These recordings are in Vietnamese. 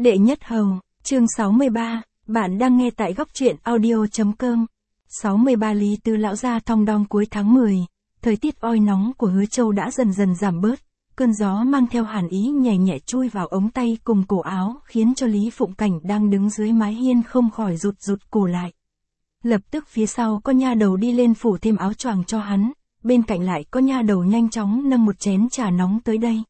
Đệ nhất hầu, chương 63, bạn đang nghe tại góc truyện audio.com. 63 Lý Tứ lão gia thong dong cuối tháng 10, thời tiết oi nóng của Hứa Châu đã dần dần giảm bớt, cơn gió mang theo hàn ý nhẹ nhẹ chui vào ống tay cùng cổ áo khiến cho Lý Phụng Cảnh đang đứng dưới mái hiên không khỏi rụt cổ lại. Lập tức phía sau có nha đầu đi lên phủ thêm áo choàng cho hắn, bên cạnh lại có nha đầu nhanh chóng nâng một chén trà nóng tới đây.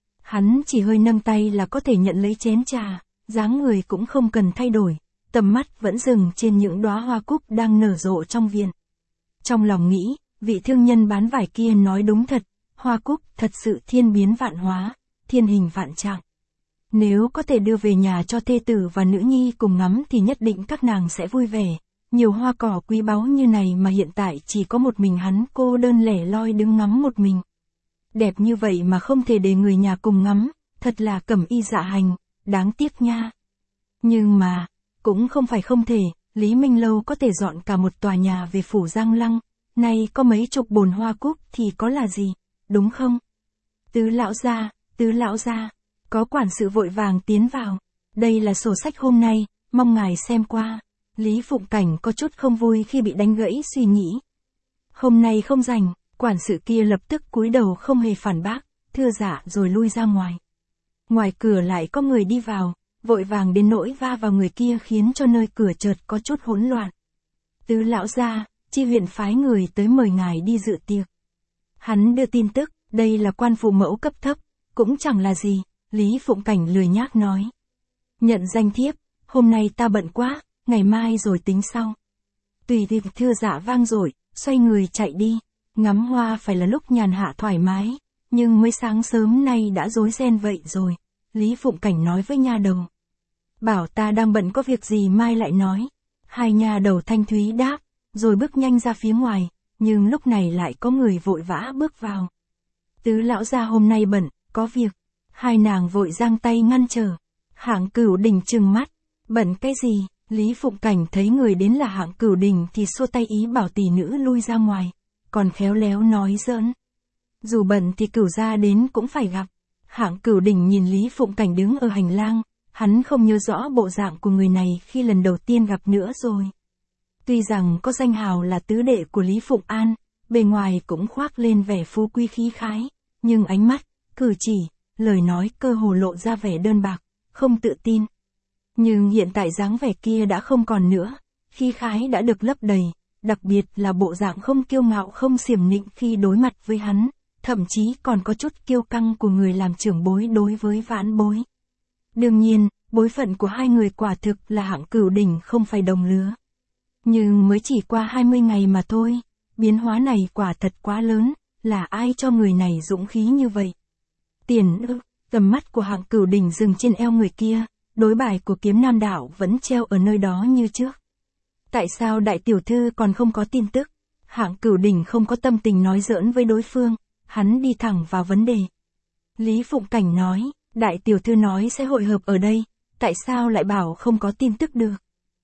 Hắn chỉ hơi nâng tay là có thể nhận lấy chén trà, dáng người cũng không cần thay đổi, tầm mắt vẫn dừng trên những đóa hoa cúc đang nở rộ trong viện. Trong lòng nghĩ, vị thương nhân bán vải kia nói đúng thật, hoa cúc thật sự thiên biến vạn hóa, thiên hình vạn trạng. Nếu có thể đưa về nhà cho thê tử và nữ nhi cùng ngắm thì nhất định các nàng sẽ vui vẻ. Nhiều hoa cỏ quý báu như này mà hiện tại chỉ có một mình hắn cô đơn lẻ loi đứng ngắm một mình. Đẹp như vậy mà không thể để người nhà cùng ngắm, thật là cẩm y dạ hành, đáng tiếc nha. Nhưng mà, cũng không phải không thể, Lý Minh Lâu có thể dọn cả một tòa nhà về phủ Giang Lăng, nay có mấy chục bồn hoa cúc thì có là gì, đúng không? Tứ lão gia, có quản sự vội vàng tiến vào, đây là sổ sách hôm nay, mong ngài xem qua. Lý Phụng Cảnh có chút không vui khi bị đánh gãy suy nghĩ. Hôm nay không rảnh, quản sự kia lập tức cúi đầu không hề phản bác, thưa dạ rồi lui ra ngoài. Ngoài cửa lại có người đi vào, vội vàng đến nỗi va vào người kia khiến cho nơi cửa chợt có chút hỗn loạn. Tứ lão gia, chi huyện phái người tới mời ngài đi dự tiệc. Hắn đưa tin tức, đây là quan phụ mẫu cấp thấp, cũng chẳng là gì, Lý Phụng Cảnh lười nhác nói. Nhận danh thiếp, hôm nay ta bận quá, ngày mai rồi tính sau. Tùy thì thưa dạ vang dội, xoay người chạy đi, ngắm hoa phải là lúc nhàn hạ thoải mái, nhưng mới sáng sớm nay đã rối ren vậy rồi, Lý Phụng Cảnh nói với nha đầu. Bảo ta đang bận có việc gì mai lại nói. Hai nha đầu thanh thúy đáp, rồi bước nhanh ra phía ngoài, nhưng lúc này lại có người vội vã bước vào. Tứ lão gia hôm nay bận, có việc. Hai nàng vội giang tay ngăn trở. Hạng Cửu Đình trừng mắt, bận cái gì? Lý Phụng Cảnh thấy người đến là Hạng Cửu Đình thì xua tay ý bảo tỷ nữ lui ra ngoài, còn khéo léo nói giỡn. Dù bận thì Cửu gia đến cũng phải gặp. Hạng Cửu Đình nhìn Lý Phụng Cảnh đứng ở hành lang, hắn không nhớ rõ bộ dạng của người này khi lần đầu tiên gặp nữa rồi. Tuy rằng có danh hào là tứ đệ của Lý Phụng An, bề ngoài cũng khoác lên vẻ phú quý khí khái, nhưng ánh mắt, cử chỉ, lời nói cơ hồ lộ ra vẻ đơn bạc, không tự tin. Nhưng hiện tại dáng vẻ kia đã không còn nữa, khí khái đã được lấp đầy, đặc biệt là bộ dạng không kiêu ngạo không xiểm nịnh khi đối mặt với hắn, thậm chí còn có chút kiêu căng của người làm trưởng bối đối với vãn bối. Đương nhiên, bối phận của hai người quả thực là Hạng Cửu Đình không phải đồng lứa. Nhưng mới chỉ qua 20 ngày mà thôi, biến hóa này quả thật quá lớn, là ai cho người này dũng khí như vậy? Tiền ư? Tầm mắt của Hạng Cửu Đình dừng trên eo người kia, đối bài của Kiếm Nam Đạo vẫn treo ở nơi đó như trước. Tại sao đại tiểu thư còn không có tin tức? Hạng Cửu Đình không có tâm tình nói giỡn với đối phương, hắn đi thẳng vào vấn đề. Lý Phụng Cảnh nói, đại tiểu thư nói sẽ hội hợp ở đây, tại sao lại bảo không có tin tức được?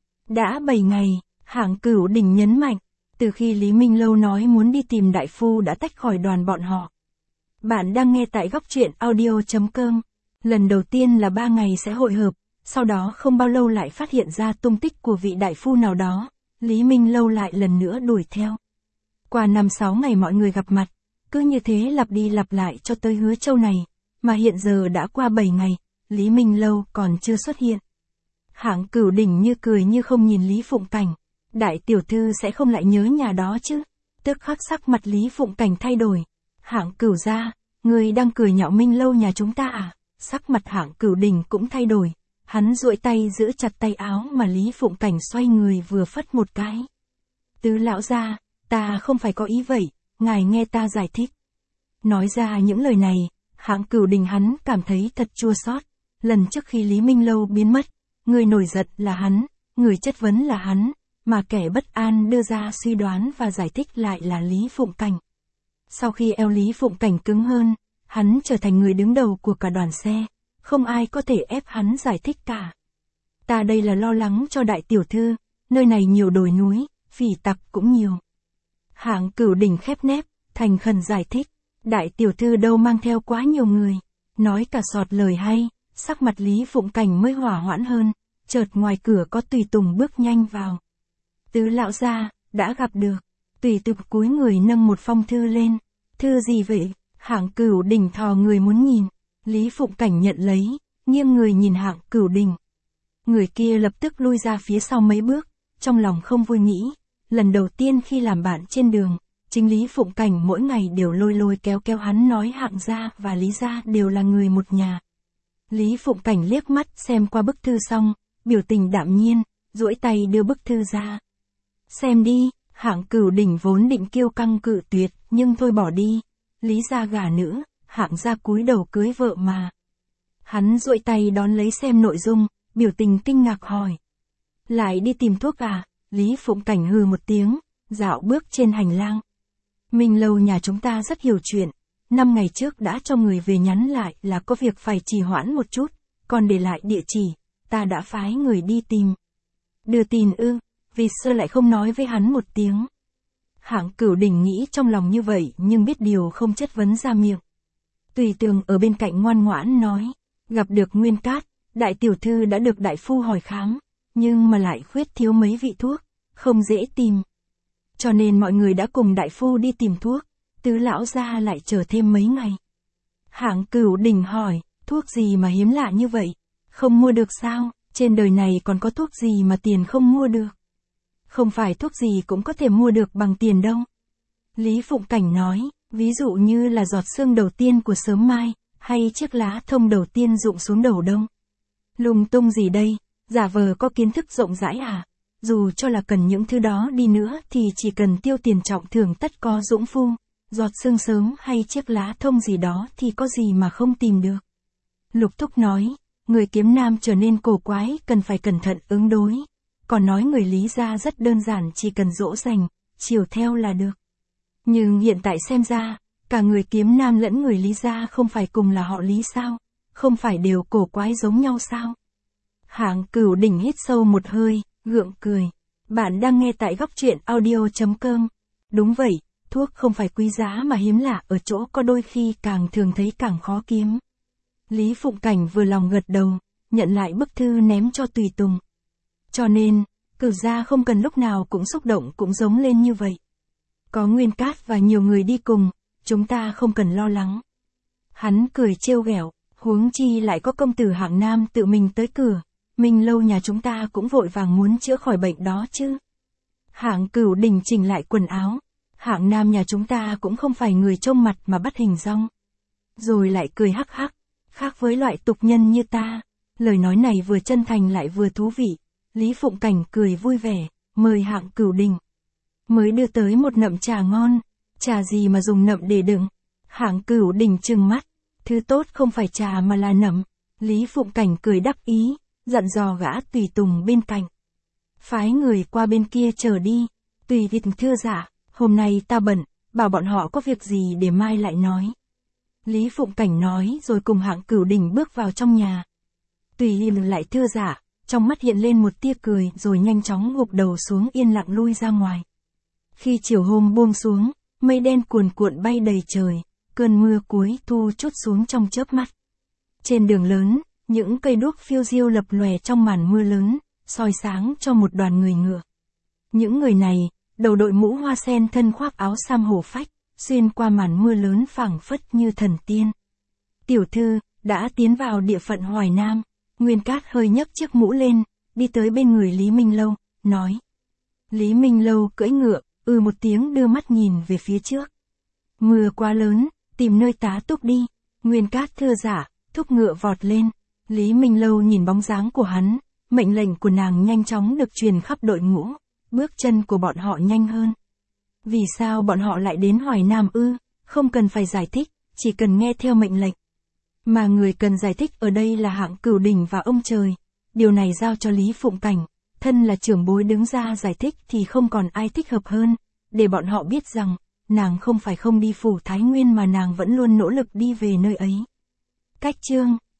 Đã 7 ngày, Hạng Cửu Đình nhấn mạnh, từ khi Lý Minh Lâu nói muốn đi tìm đại phu đã tách khỏi đoàn bọn họ. Bạn đang nghe tại góc truyện audio.com. Lần đầu tiên là 3 ngày sẽ hội hợp, sau đó không bao lâu lại phát hiện ra tung tích của vị đại phu nào đó, Lý Minh Lâu lại lần nữa đuổi theo. Qua 5-6 ngày mọi người gặp mặt, cứ như thế lặp đi lặp lại cho tới Hứa Châu này, mà hiện giờ đã qua 7 ngày, Lý Minh Lâu còn chưa xuất hiện. Hạng Cửu Đình như cười như không nhìn Lý Phụng Cảnh, đại tiểu thư sẽ không lại nhớ nhà đó chứ? Tức khắc sắc mặt Lý Phụng Cảnh thay đổi. Hạng Cửu gia, người đang cười nhạo Minh Lâu nhà chúng ta à? Sắc mặt Hạng Cửu Đình cũng thay đổi, hắn duỗi tay giữ chặt tay áo mà Lý Phụng Cảnh xoay người vừa phất một cái. Tứ lão gia, ta không phải có ý vậy, ngài nghe ta giải thích. Nói ra những lời này, Hạng Cửu Đình hắn cảm thấy thật chua xót. Lần trước khi Lý Minh Lâu biến mất, người nổi giận là hắn, người chất vấn là hắn, mà kẻ bất an đưa ra suy đoán và giải thích lại là Lý Phụng Cảnh. Sau khi eo Lý Phụng Cảnh cứng hơn, hắn trở thành người đứng đầu của cả đoàn xe, không ai có thể ép hắn giải thích cả. Ta đây là lo lắng cho đại tiểu thư, nơi này nhiều đồi núi, phỉ tặc cũng nhiều. Hạng Cửu Đình khép nép, thành khẩn giải thích, đại tiểu thư đâu mang theo quá nhiều người, nói cả sọt lời hay, sắc mặt Lý Phụng Cảnh mới hỏa hoãn hơn, chợt ngoài cửa có tùy tùng bước nhanh vào. Tứ lão gia, đã gặp được. Tùy tùng cúi người nâng một phong thư lên. Thư gì vậy? Hạng Cửu Đình thò người muốn nhìn. Lý Phụng Cảnh nhận lấy, nghiêng người nhìn Hạng Cửu Đình. Người kia lập tức lui ra phía sau mấy bước, trong lòng không vui nghĩ. Lần đầu tiên khi làm bạn trên đường, chính Lý Phụng Cảnh mỗi ngày đều lôi lôi kéo kéo hắn nói Hạng gia và Lý gia đều là người một nhà. Lý Phụng Cảnh liếc mắt xem qua bức thư xong, biểu tình đạm nhiên, duỗi tay đưa bức thư ra. Xem đi, Hạng Cửu Đình vốn định kiêu căng cự tuyệt, nhưng thôi bỏ đi. Lý gia gả nữ, Hạng gia cúi đầu cưới vợ mà. Hắn duỗi tay đón lấy xem nội dung, biểu tình kinh ngạc hỏi. Lại đi tìm thuốc à? Lý Phụng Cảnh hừ một tiếng, dạo bước trên hành lang. Minh Lâu nhà chúng ta rất hiểu chuyện. 5 ngày trước đã cho người về nhắn lại là có việc phải trì hoãn một chút, còn để lại địa chỉ, ta đã phái người đi tìm. Đưa tin ư, vì sao lại không nói với hắn một tiếng? Hạng Cửu Đình nghĩ trong lòng như vậy nhưng biết điều không chất vấn ra miệng. Tùy Tường ở bên cạnh ngoan ngoãn nói, gặp được Nguyên Cát, đại tiểu thư đã được đại phu hỏi khám, nhưng mà lại khuyết thiếu mấy vị thuốc, không dễ tìm. Cho nên mọi người đã cùng đại phu đi tìm thuốc, Tứ lão gia lại chờ thêm mấy ngày. Hạng Cửu Đình hỏi, thuốc gì mà hiếm lạ như vậy? Không mua được sao? Trên đời này còn có thuốc gì mà tiền không mua được? Không phải thuốc gì cũng có thể mua được bằng tiền đâu. Lý Phụng Cảnh nói, ví dụ như là giọt sương đầu tiên của sớm mai, hay chiếc lá thông đầu tiên rụng xuống đầu đông. Lung tung gì đây, giả vờ có kiến thức rộng rãi à? Dù cho là cần những thứ đó đi nữa thì chỉ cần tiêu tiền trọng thưởng tất có dũng phu. Giọt sương sớm hay chiếc lá thông gì đó thì có gì mà không tìm được. Lục Thúc nói, người Kiếm Nam trở nên cổ quái cần phải cẩn thận ứng đối. Còn nói người Lý gia rất đơn giản, chỉ cần dỗ dành, chiều theo là được. Nhưng hiện tại xem ra, cả người Kiếm Nam lẫn người Lý gia không phải cùng là họ Lý sao? Không phải đều cổ quái giống nhau sao? Hạng Cửu Đình hít sâu một hơi, gượng cười. Bạn đang nghe tại góc truyện audio.com. Đúng vậy, thuốc không phải quý giá mà hiếm lạ ở chỗ có đôi khi càng thường thấy càng khó kiếm. Lý Phụng Cảnh vừa lòng gật đầu, nhận lại bức thư ném cho tùy tùng. Cho nên, Cửu gia không cần lúc nào cũng xúc động cũng giống lên như vậy. Có Nguyên Cát và nhiều người đi cùng, chúng ta không cần lo lắng. Hắn cười trêu ghẹo, huống chi lại có công tử Hạng Nam tự mình tới cửa. Minh Lâu nhà chúng ta cũng vội vàng muốn chữa khỏi bệnh đó chứ. Hạng Cửu Đình chỉnh lại quần áo. Hạng Nam nhà chúng ta cũng không phải người trông mặt mà bắt hình dong. Rồi lại cười hắc hắc, khác với loại tục nhân như ta. Lời nói này vừa chân thành lại vừa thú vị. Lý Phụng Cảnh cười vui vẻ, mời Hạng Cửu Đình. Mới đưa tới một nậm trà ngon. Trà gì mà dùng nậm để đựng? Hạng Cửu Đình trừng mắt. Thứ tốt không phải trà mà là nậm. Lý Phụng Cảnh cười đắc ý, dặn dò gã tùy tùng bên cạnh. Phái người qua bên kia chờ đi. Tùy Thịnh thưa dạ, hôm nay ta bận, bảo bọn họ có việc gì để mai lại nói. Lý Phụng Cảnh nói rồi cùng Hạng Cửu Đình bước vào trong nhà. Tùy Thịnh lại thưa dạ, trong mắt hiện lên một tia cười rồi nhanh chóng gục đầu xuống yên lặng lui ra ngoài. Khi chiều hôm buông xuống, mây đen cuồn cuộn bay đầy trời, cơn mưa cuối thu trút xuống trong chớp mắt. Trên đường lớn, những cây đuốc phiêu diêu lập lòe trong màn mưa lớn, soi sáng cho một đoàn người ngựa. Những người này, đầu đội mũ hoa sen thân khoác áo sam hổ phách, xuyên qua màn mưa lớn phảng phất như thần tiên. Tiểu thư, đã tiến vào địa phận Hoài Nam. Nguyên Cát hơi nhấc chiếc mũ lên, đi tới bên người Lý Minh Lâu, nói. Lý Minh Lâu cưỡi ngựa, một tiếng đưa mắt nhìn về phía trước. Mưa quá lớn, tìm nơi tá túc đi. Nguyên Cát thưa dạ, thúc ngựa vọt lên. Lý Minh Lâu nhìn bóng dáng của hắn, mệnh lệnh của nàng nhanh chóng được truyền khắp đội ngũ, bước chân của bọn họ nhanh hơn. Vì sao bọn họ lại đến Hoài Nam ư? Không cần phải giải thích, chỉ cần nghe theo mệnh lệnh. Mà người cần giải thích ở đây là Hạng Cửu Đình và ông trời. Điều này giao cho Lý Phụng Cảnh, thân là trưởng bối đứng ra giải thích thì không còn ai thích hợp hơn, để bọn họ biết rằng, nàng không phải không đi phủ Thái Nguyên mà nàng vẫn luôn nỗ lực đi về nơi ấy. Cách chương